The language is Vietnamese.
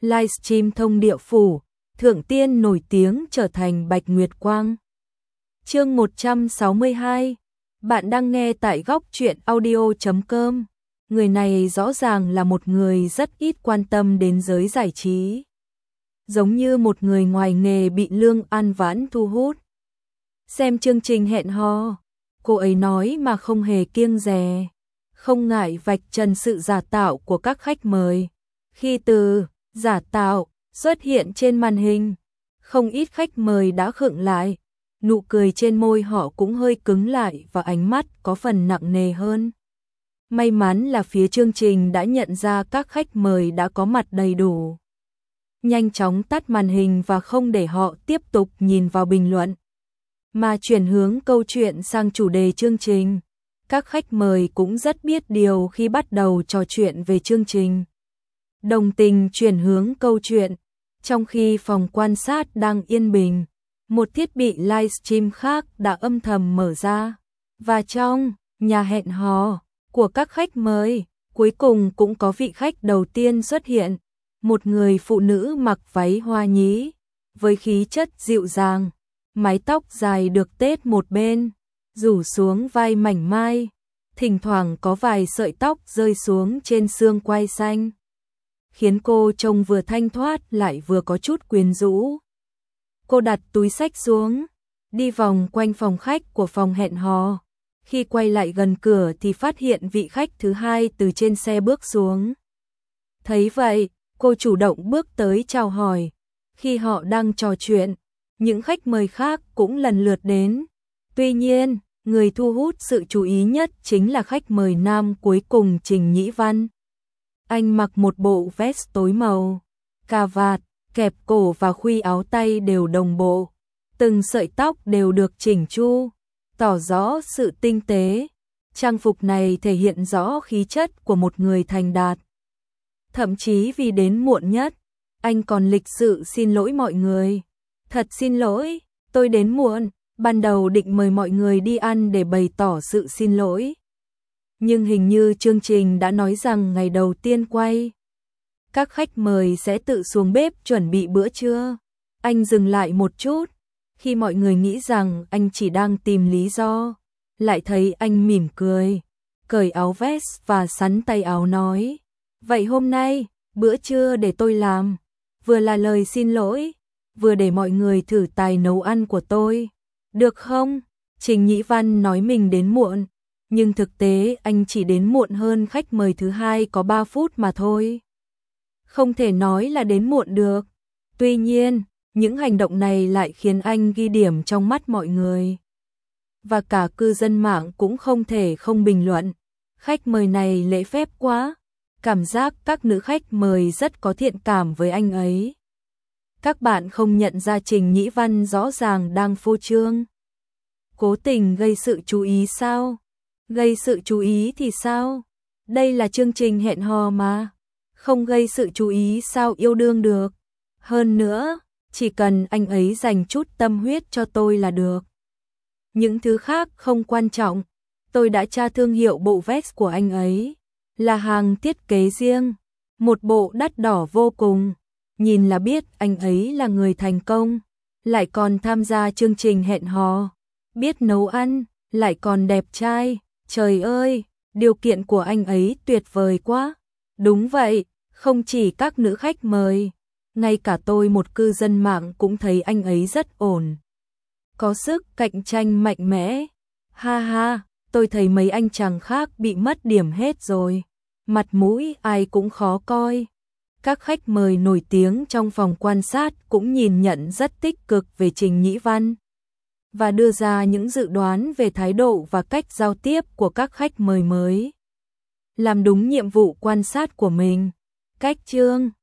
livestream thông địa phủ, thượng tiên nổi tiếng trở thành Bạch Nguyệt Quang. Chương 162. Bạn đang nghe tại góc truyện audio.com. Người này rõ ràng là một người rất ít quan tâm đến giới giải trí. Giống như một người ngoài nghề bị Lương An Vãn thu hút. Xem chương trình hẹn hò, cô ấy nói mà không hề kiêng dè, không ngại vạch trần sự giả tạo của các khách mời. Khi từ giả tạo xuất hiện trên màn hình, không ít khách mời đã khựng lại, nụ cười trên môi họ cũng hơi cứng lại và ánh mắt có phần nặng nề hơn. May mắn là phía chương trình đã nhận ra các khách mời đã có mặt đầy đủ. Nhanh chóng tắt màn hình và không để họ tiếp tục nhìn vào bình luận, mà chuyển hướng câu chuyện sang chủ đề chương trình. Các khách mời cũng rất biết điều khi bắt đầu trò chuyện về chương trình. Đồng tình chuyển hướng câu chuyện, trong khi phòng quan sát đang yên bình, một thiết bị livestream khác đã âm thầm mở ra, và trong nhà hẹn hò của các khách mời, cuối cùng cũng có vị khách đầu tiên xuất hiện, một người phụ nữ mặc váy hoa nhí, với khí chất dịu dàng, mái tóc dài được tết một bên, rủ xuống vai mảnh mai, thỉnh thoảng có vài sợi tóc rơi xuống trên xương quai xanh, khiến cô trông vừa thanh thoát lại vừa có chút quyến rũ. Cô đặt túi xách xuống, đi vòng quanh phòng khách của phòng hẹn hò. Khi quay lại gần cửa thì phát hiện vị khách thứ hai từ trên xe bước xuống. Thấy vậy, cô chủ động bước tới chào hỏi. Khi họ đang trò chuyện, những khách mời khác cũng lần lượt đến. Tuy nhiên, người thu hút sự chú ý nhất chính là khách mời nam cuối cùng, Trình Nhĩ Văn. Anh mặc một bộ vest tối màu, cà vạt, kẹp cổ và khuy áo tay đều đồng bộ. Từng sợi tóc đều được chỉnh chu, tỏ rõ sự tinh tế. Trang phục này thể hiện rõ khí chất của một người thành đạt. Thậm chí vì đến muộn nhất, anh còn lịch sự xin lỗi mọi người. Thật xin lỗi, tôi đến muộn, ban đầu định mời mọi người đi ăn để bày tỏ sự xin lỗi. Nhưng hình như chương trình đã nói rằng ngày đầu tiên quay, các khách mời sẽ tự xuống bếp chuẩn bị bữa trưa. Anh dừng lại một chút, khi mọi người nghĩ rằng anh chỉ đang tìm lý do, lại thấy anh mỉm cười, cởi áo vest và xắn tay áo nói: "Vậy hôm nay, bữa trưa để tôi làm." Vừa là lời xin lỗi, vừa để mọi người thử tài nấu ăn của tôi. Được không? Trình Nhĩ Văn nói mình đến muộn, nhưng thực tế anh chỉ đến muộn hơn khách mời thứ hai có 3 phút mà thôi. Không thể nói là đến muộn được. Tuy nhiên, những hành động này lại khiến anh ghi điểm trong mắt mọi người. Và cả cư dân mạng cũng không thể không bình luận. Khách mời này lễ phép quá. Cảm giác các nữ khách mời rất có thiện cảm với anh ấy. Các bạn không nhận ra Trình Nhĩ Văn rõ ràng đang phô trương, cố tình gây sự chú ý sao? Gây sự chú ý thì sao? Đây là chương trình hẹn hò mà. Không gây sự chú ý sao yêu đương được? Hơn nữa, chỉ cần anh ấy dành chút tâm huyết cho tôi là được. Những thứ khác không quan trọng. Tôi đã tra thương hiệu bộ vest của anh ấy, là hàng thiết kế riêng, một bộ đắt đỏ vô cùng. Nhìn là biết anh ấy là người thành công, lại còn tham gia chương trình hẹn hò, biết nấu ăn, lại còn đẹp trai. Trời ơi, điều kiện của anh ấy tuyệt vời quá. Đúng vậy, không chỉ các nữ khách mời, ngay cả tôi, một cư dân mạng, cũng thấy anh ấy rất ổn, có sức cạnh tranh mạnh mẽ. Ha ha, tôi thấy mấy anh chàng khác bị mất điểm hết rồi, mặt mũi ai cũng khó coi. Các khách mời nổi tiếng trong phòng quan sát cũng nhìn nhận rất tích cực về Trình Nhĩ Văn và đưa ra những dự đoán về thái độ và cách giao tiếp của các khách mời mới. Làm đúng nhiệm vụ quan sát của mình. Cách chương